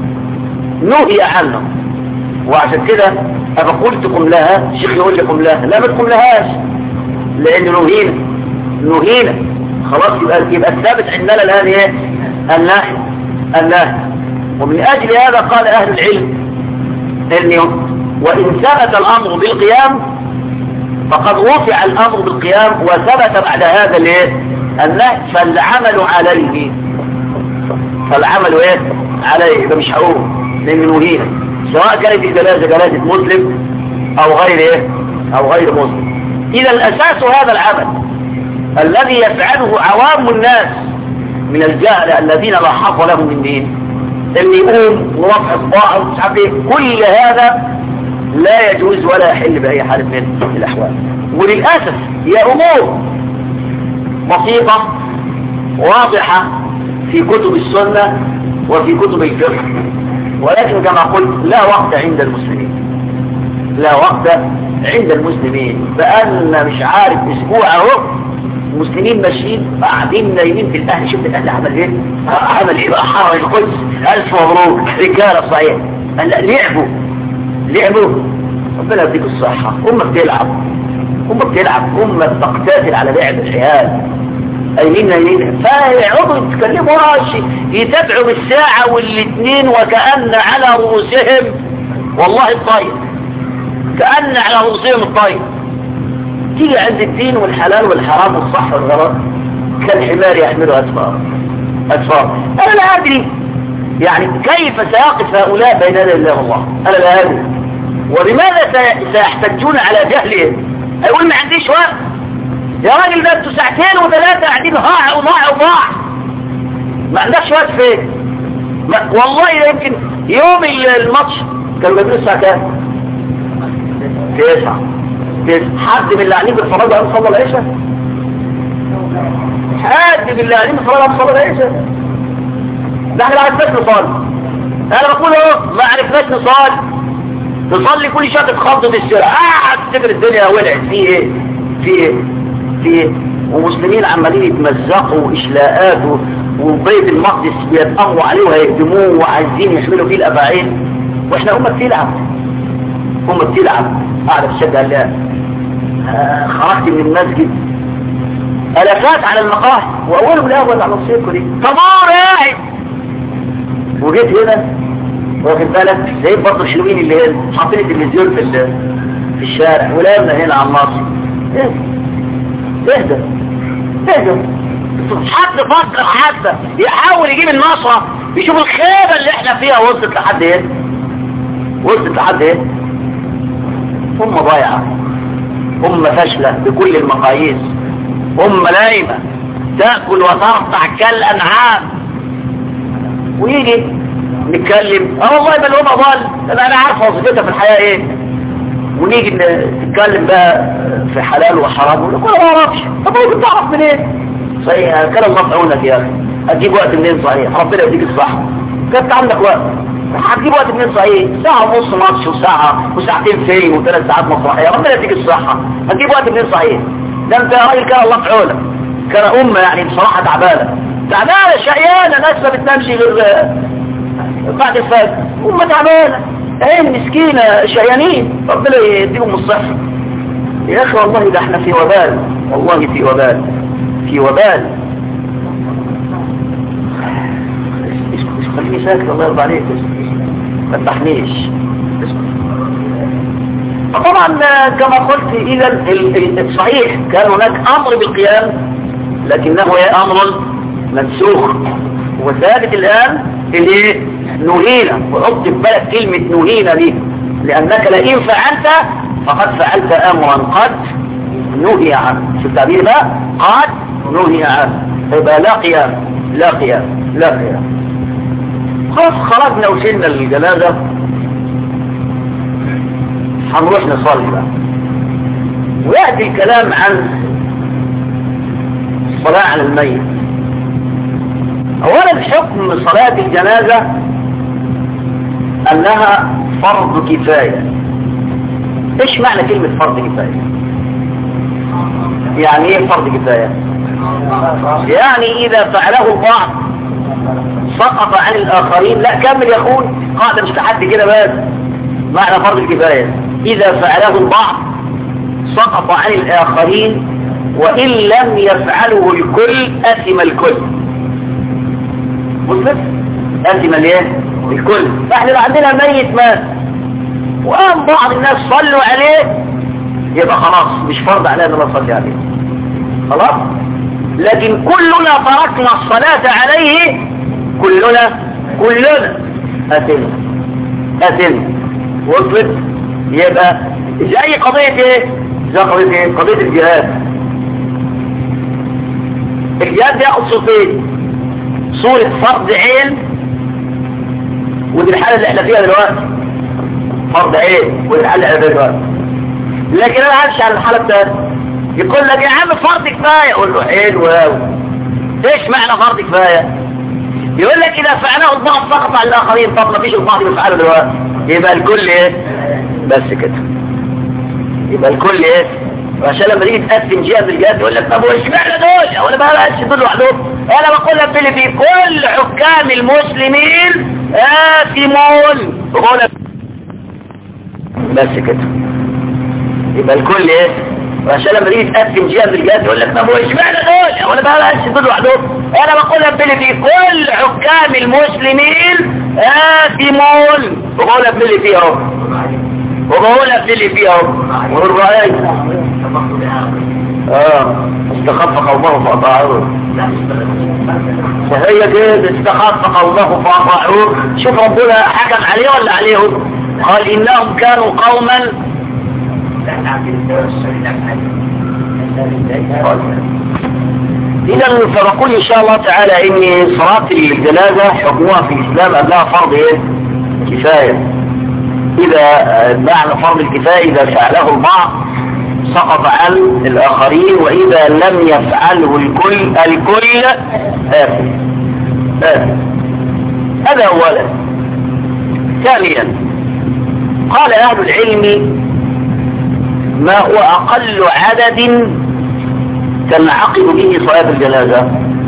نهي عنه. وعشان كده أبا قلتكم لها، الشيخ يقول لكم لها، لا ما تقوم لهاش، لأنه نهينا نهينا خلاص. يبقى يبقى الثابت عندنا الآن ايه؟ النهي النهي. ومن أجل هذا قال أهل العلم إنه وإن ثبت الأمر بالقيام فقد رفع الأمر بالقيام وثبت بعد هذا الايه؟ النهي، فالعمل عليه فالعمل ايه؟ عليه. ده مش هقول لأنه نهينا، سواء كانت الجنازة جنازة مسلم أو غير ايه؟ أو غير مسلم. إذا الأساس هذا العمل الذي يفعله عوام الناس من الجهل الذين لا حظ لهم من دين، اللي يقوم ورفع صباعه ومش عارف ايه، كل هذا لا يجوز ولا يحل بأي حال من الأحوال. وللأسف هي أمور بسيطة واضحة في كتب السنة وفي كتب الفقه، ولكن كما قلت لا وقت عند المسلمين لا وقت عند المسلمين. بأن مش عارف اسبوع اهو المسلمين ماشيين قاعدين نايمين في الاهل. شفت الاهل عمل ايه؟ عمل ايه بقى؟ حرر القدس، الف مبروك، رجاله صحيح. لا لعبوا لعبوا ربنا يديك الصحه. امك بتلعب امك بتلعب امك تقتتل على لعب العيال قايمين نايمين، فيقعدوا يتكلموا راشي يتابعوا بالساعه والاثنين وكأن على رؤوسهم والله الطيب، كأن على رؤوسهم الطيب. تيجي عند الدين والحلال والحرام والصح والغلط كالحمار يحملوا أسفار أسفار. أنا لا أدري يعني كيف سيقف هؤلاء بين يدي الله والله، أنا لا أدري. وبماذا سيحتجون على جهلهم؟ هيقول ما عنديش وقت. يا راجل ده انتوا ساعتين وثلاثة قاعدين ضاع وضاع وضاع، ما عندكش وقت فين؟ والله يمكن يوم الماتش كانوا بيقولوا الساعة كام؟ تسعة حد من اللي قاعدين بالفرادة قام صلى العشاء؟ حد من اللي قاعدين بالفرادة قام صلى العشاء؟ ده احنا ما عرفناش نصلي. انا بقول اهو ما عرفناش نصلي. تصلي كل شويه تتخبط في الشارع، قاعد تفتكر الدنيا ولعت. في ايه؟ في ايه؟ في ايه؟ ومسلمين عمالين يتمزقوا اشلاءات وبيت المقدس بيتقموا عليه وهيهدموه وعايزين يحملوا فيه الافاعيل، واحنا امه بتلعب امه بتلعب قاعده بتشجع الله. آه خرجت من المسجد الافات على المقاهي واولهم الاول على الصيف دي طمار قاعد، وجيت هنا واخد بالك زي برضه الحلوين اللي هنا حاطين التلفزيون في في الشارع ولادنا هنا على الناصر. اهدى اهدى حد فكر حتى يحاول يجيب النصرة يشوف الخيبة اللي احنا فيها وصلت لحد ايه وصلت لحد ايه أمة ضايعة، أمة فاشلة بكل المقاييس، أمة نايمة تأكل وترضع كالأنعام. ويجي نتكلم اه والله بل أمة ضال انا عارف وظيفتها في الحياة ايه، ونيجي نتكلم بقى في حلال وحرام ونقول ما اعرفش. طب ممكن تعرف منين ايه؟ صحيح كان الله في عونك يا اخي، هتجيب وقت منين؟ صحيح ربنا يديك الصحة، كنت عندك وقت هتجيب وقت منين؟ صحيح ساعة ونص ماتش وساعة وساعتين فيلم وثلاث ساعات مسرحية، ربنا يديك الصحة، هتجيب وقت منين؟ صحيح ده انت يا راجل كان الله في عونك، كان أمة يعني بصراحة تعبانة تعبانة شقيانة، ناس ما بتنامش غير بعد الفجر، أمة تعبانة عين مسكينة شقيانين، ربنا يديهم الصحة. يا أخي والله ده احنا في وبال، والله في وبال في وبال. خليني ساكت الله يرضى عليك، ما تفتحنيش. طبعا كما قلت إذا الصحيح كان هناك أمر بالقيام لكنه أمر منسوخ وثابت الآن اللي نهينا. وحط في بالك كلمة نهينا دي لأنك لئن فعلت فقد فعلت أمرا قد نهي عنه. شو التعبير بقى؟ قد نهي عنه، يبقى لا قيام لا قيام لا قيام. خلاص خرجنا وشلنا الجنازة، هنروح نصلي بقى. ويأتي الكلام عن الصلاة على الميت. أولا حكم صلاة الجنازة أنها فرض كفاية. إيش معنى كلمة فرض كفاية؟ يعني إيه فرض كفاية؟ يعني إذا فعله البعض سقط عن الآخرين. لا كمل يا أخوي، قاعدة مش تحدي كده بس. معنى فرض الكفاية إذا فعله البعض سقط عن الآخرين، وإن لم يفعله الكل أثم الكل. وصلت؟ أثم الايه؟ الكل. فاحنا لو عندنا ميت مات وقام بعض الناس صلوا عليه يبقى خلاص مش فرض علينا ان نصلي عليه، خلاص. لكن كلنا تركنا الصلاة عليه، كلنا كلنا أثم أثم. وصلت؟ يبقى زي قضية ايه؟ زي قضية ايه؟ قضية الجهاد. الجهاد ياخد صورتين، صورة فرض عين، ودي الحالة اللي احنا فيها دلوقتي، فرض عين ودي الحالة اللي احنا فيها دلوقتي. لكن انا عارفش على الحالة الثانية، يقول لك يا عم فرض كفاية، اقول له حلو قوي. ايش معنى فرض كفاية؟ يقول لك اذا فعله البعض سقط على الاخرين. طب ما فيش البعض بيفعله دلوقتي، يبقى الكل ايه؟ بس كده، يبقى الكل ايه؟ وعشان لما تيجي تقسم جهة الجهاد يقول لك طب وايش معنى دول؟ ولا ما بقاش دول لوحدهم؟ انا بقول لك اللي في كل حكام المسلمين آثمون، بقول لك بس كده، يبقى الكل ايه؟ وعشان لما تيجي تقسم جهة الجهاد يقول لك طب وايش معنى دول؟ ولا ما بقاش دول لوحدهم؟ انا بقول لك اللي في كل حكام المسلمين آثمون، بقول لك اللي فيه اهو، وبقول لك اللي فيه اهو. والرأي اه استخف قومه فأطاعوه، وهي كده استخف قومه فأطاعوه. شوف ربنا حكم عليه ولا عليهم؟ قال إنهم كانوا قوما. إذا فبقول إن شاء الله تعالى إن صلاة الجنازة حكمها في الإسلام أنها فرض إيه؟ كفاية. إذا معنى فرض الكفاية إذا فعله البعض سقط عن الآخرين، وإذا لم يفعله الكل الكل آثم. هذا أولا. ثانيا قال أهل العلم ما هو أقل عدد تنعقد به صلاة الجنازة.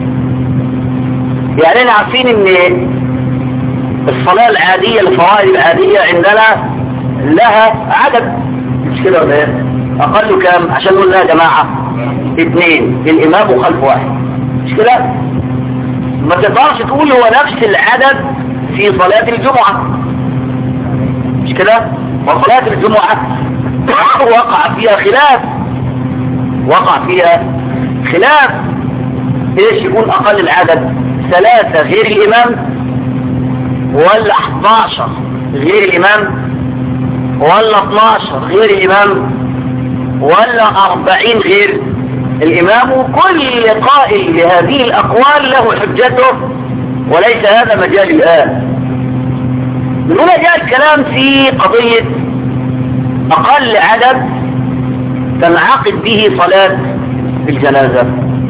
يعني أنا عارفين إن الصلاة العادية الفرائض العادية عندنا لها عدد، مش كده ولا ايه؟ أقل كام؟ عشان نقول لها يا جماعة اثنين، الإمام وخلف واحد، مش كده؟ ما تقدرش تقول هو نفس العدد في صلاة الجمعة، مش كده؟ وصلاة الجمعة وقع فيها خلاف، وقع فيها خلاف. ايش يكون أقل العدد؟ ثلاثة غير الإمام، ولا احداشر غير الإمام، ولا اثناشر غير الإمام، ولا أربعين غير الإمام. وكل قائل لهذه الأقوال له حجته، وليس هذا مجال الآن. من هنا جاء الكلام في قضية أقل عدد تنعقد به صلاة الجنازة.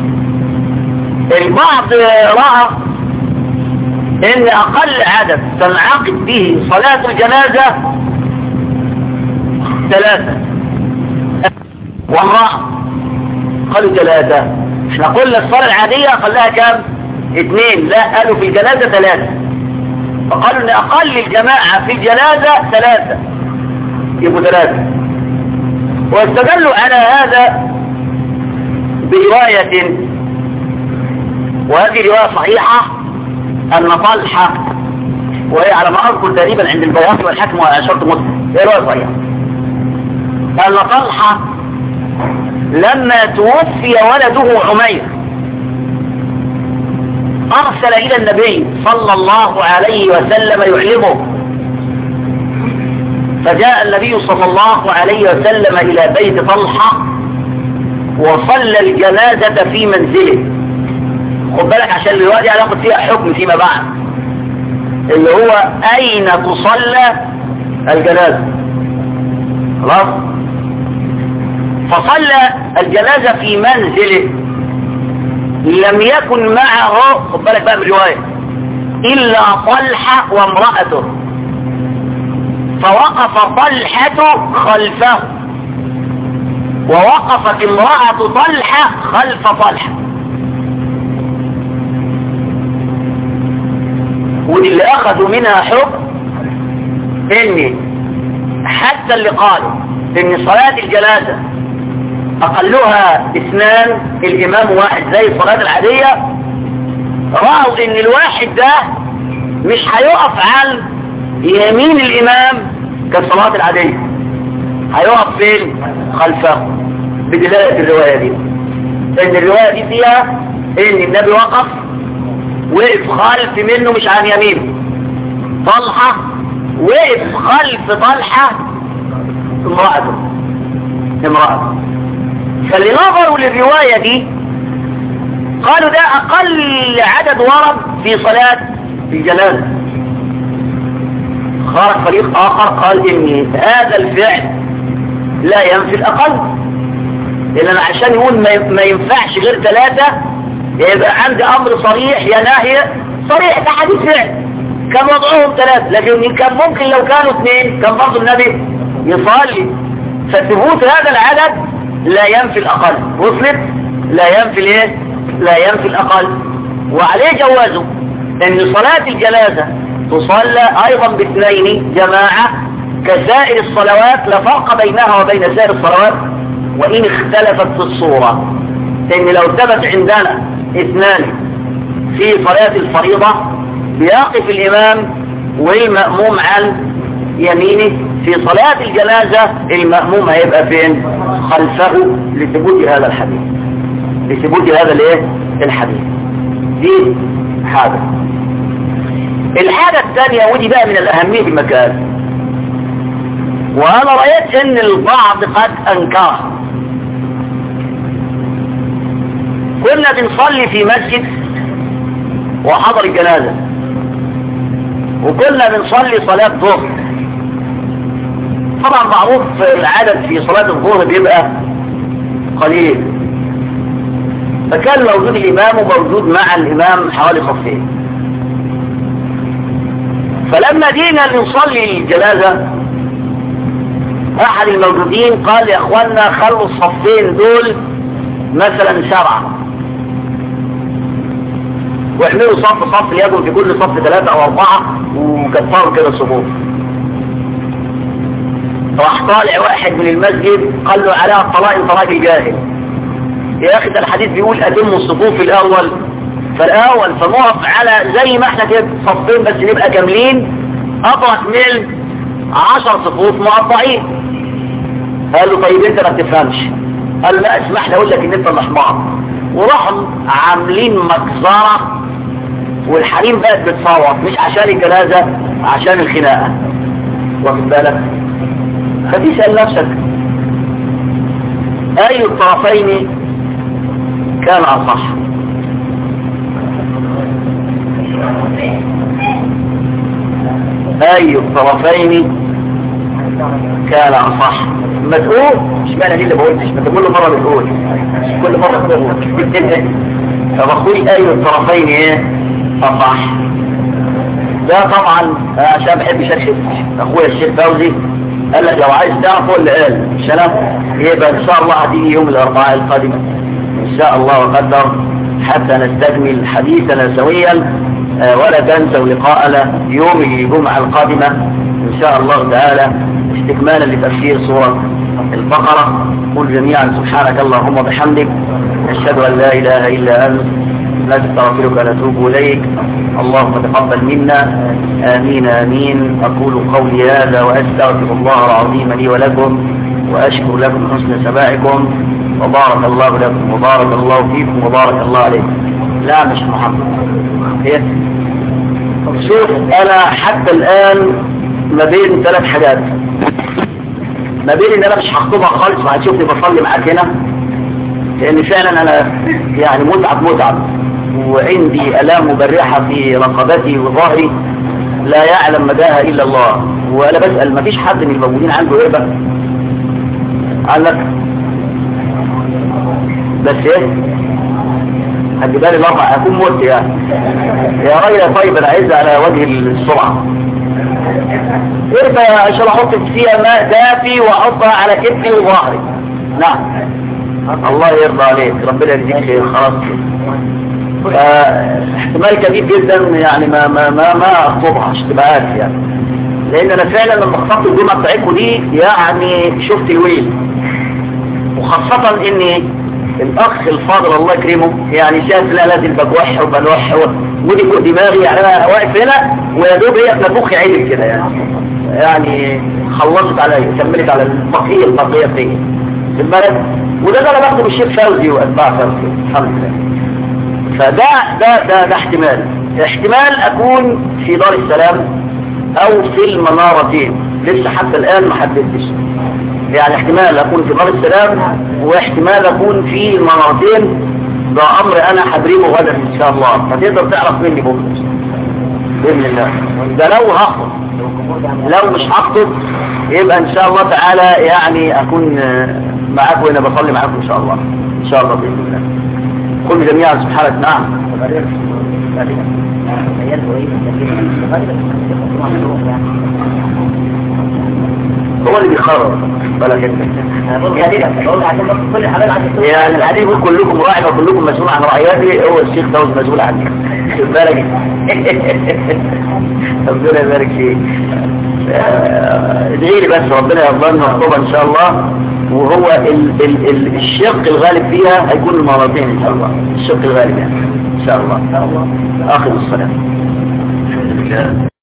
البعض رأى ان اقل عدد تنعقد به صلاة الجنازة ثلاثة، والله قالوا ثلاثة. احنا قلنا الصلاة العادية قالها كام؟ اثنين. لا، قالوا في الجنازة ثلاثة، فقالوا ان اقل الجماعة في الجنازة ثلاثة، يبقوا ثلاثة. واستدلوا على هذا برواية، وهذه رواية صحيحة، أن طلحة، وهي على ما أذكر تقريبا عند البيهقي والحاكم وعلى شرط مسلم، هي رواية صحيحة، أن طلحة لما توفي ولده عمير أرسل إلى النبي صلى الله عليه وسلم يعلمه، فجاء النبي صلى الله عليه وسلم إلى بيت طلحة وصلى الجنازة في منزله. خد بالك عشان الوقت هناخد فيها حكم فيما بعد، اللي هو أين تصلى الجنازة. خلاص؟ فصلى الجنازة في منزله، لم يكن معه، خد بالك بقى بالرواية، إلا طلحة وامرأته. فوقف طلحة خلفه، ووقفت امرأة طلحة خلف طلحة. ودي اللي اخذوا منها حكم ان حتى اللي قالوا ان صلاة الجنازة اقلها اثنان، الامام واحد زي الصلاة العادية، رأوا ان الواحد ده مش هيقف عن يمين الامام كالصلاة العادية، هيقف فين؟ خلفه، بدلالة الرواية دي. ان الرواية دي فيها ان النبي وقف وقف خلف منه مش عن يمينه. طلحة وقف خلف طلحة امرأته امرأته فاللي نظروا للرواية دي قالوا ده اقل عدد ورد في صلاة الجنازة. خرج فريق اخر قال ان هذا الفعل لا ينفي الاقل، لان عشان يقول ما ينفعش غير ثلاثة يبقى عندي امر صريح يا ناهي صريح، ده حديث فعل كان وضعهم ثلاثة، لكن كان ممكن لو كانوا اثنين كان برضه النبي يصلي. فثبوت هذا العدد لا ينفي الاقل. وصلت؟ لا ينفي الايه؟ لا ينفي الاقل. وعليه جوازه ان صلاة الجنازة تصلى ايضا باثنين جماعة كسائر الصلوات، لا فرق بينها وبين سائر الصلوات وان اختلفت في الصورة. ان لو ثبت عندنا اثنان في صلاة الفريضة بيقف الامام والمأموم عن يمينه، في صلاة الجنازة المأموم هيبقى فين؟ خلفه، لثبوت هذا الحديث لثبوت هذا الايه؟ الحديث. دي حاجة. الحاجة الثانية ودي بقى من الأهمية بمكان، وأنا رأيت إن البعض قد أنكر. كنا بنصلي في مسجد وحضر الجنازة، وكنا بنصلي صلاة ظهر. طبعا معروف العدد في صلاة الظهر بيبقى قليل، فكان موجود الإمام وموجود مع الإمام حوالي صفين. فلما جينا نصلي الجنازة أحد الموجودين قال يا أخوانا خلوا الصفين دول مثلا سبعة، واعملوا صف صف ليكن في كل صف ثلاثة أو أربعة، وكفروا كده الصفوف. راح طالع واحد من المسجد قال له عليها الطلاق طلاق الجاهل. يا أخي ده الحديث بيقول أتموا الصفوف الأول فالأول، فنقف على زي ما احنا كده صفين بس نبقى كاملين، أطرق من عشر صفوف مقطعين. قال له طيب انت ما بتفهمش. قال له لا اسمح لي اقول لك ان انت محمار. وراحوا عاملين مجزرة والحريم بقت بتصوت، مش عشان الجنازة عشان الخناقة. واخد بالك؟ فتسأل نفسك اي الطرفين كان اصح؟ اي الطرفين كان اصح؟ ما تقول مش معنى دي اللي بقولش، ما كل مرة بتقول كل مرة بتقول طب اخوي اي الطرفين ايه اصح؟ ده طبعا عشان بحب شرشف اخويا الشيخ فوزي قال لك لو عايز تعرف هو اللي قال مش انا، يبقى ان شاء الله هتيجي يوم الاربعاء القادم ان شاء الله وقدر حتى نستكمل حديثنا سويا. ولا تنسوا لقاءنا يوم الجمعة القادمة ان شاء الله تعالى استكمالا لتفسير سورة البقرة. قل جميعا سبحانك اللهم وبحمدك نشهد ان لا اله الا انت نستغفرك ونتوب اليك. اللهم تقبل منا امين امين. اقول قولي هذا واستغفر الله العظيم لي ولكم واشكر لكم حسن سماعكم، وبارك الله لكم وبارك الله فيكم وبارك الله عليكم. لا مش محمد ايه شوف انا حتى الان ما بين ثلاث حاجات، ما بين ان انا مش هخطبها خالص وهتشوفني بصلي معاك هنا، لان فعلا انا يعني متعب متعب وعندي الام مبرحة في رقبتي وظهري لا يعلم مداها الا الله. وانا بسأل ما فيش حد من الموجودين عنده ايه بقى؟ قال لك بس ايه هتجيبالي الاربع هكون موت يعني يا راجل. طيب انا عايز على وجه السرعة قربة ان شاء الله احط فيها ماء دافي واحطها على كتفي وظهري. نعم الله يرضى عليك، ربنا يجزيك خير. خلاص احتمال كبير جدا يعني ما ما ما ما اخطبها اشتباهات يعني، لان انا فعلا لما خطبت الجمعه بتاعتكم دي يعني شفت الويل، وخاصه ان الاخ الفاضل الله يكرمه يعني شاف لا لازم بجوح وبلوح ودي فوق دماغي، يعني انا واقف هنا ويا دوب هي نفوخي عيني كده يعني يعني خلصت عليا كملت على البقيه البقيه دي في البلد. وده ده انا باخده بالشيخ فوزي واتباع فوزي الحمد لله. فده ده ده ده احتمال احتمال اكون في دار السلام او في المنارتين، لسه حتى الان ما حددتش يعني. احتمال اكون في دار السلام واحتمال اكون في المنارتين، ده امر انا هبريمه غدا ان شاء الله، فتقدر تعرف مني بكره باذن الله. ده لو هخطب، لو مش هخطب يبقى ان شاء الله تعالى يعني اكون معاكم وانا بصلي معاكم ان شاء الله ان شاء الله باذن الله. كل جميعا سبحانك. نعم هو اللي بيخرر بالك انت يعني الحديث يقول كلكم راع وكلكم مسؤول عن رعيته، هو الشيخ فوزي مسؤول عنك بالك. ربنا يبارك فيك. ادعي لي بس ربنا يرضى لنا الخطوبه ان شاء الله، وهو ال ال ال الشق الغالب فيها هيكون المرتين ان شاء الله، الشق الغالب يعني ان شاء الله. اخر الصلاه.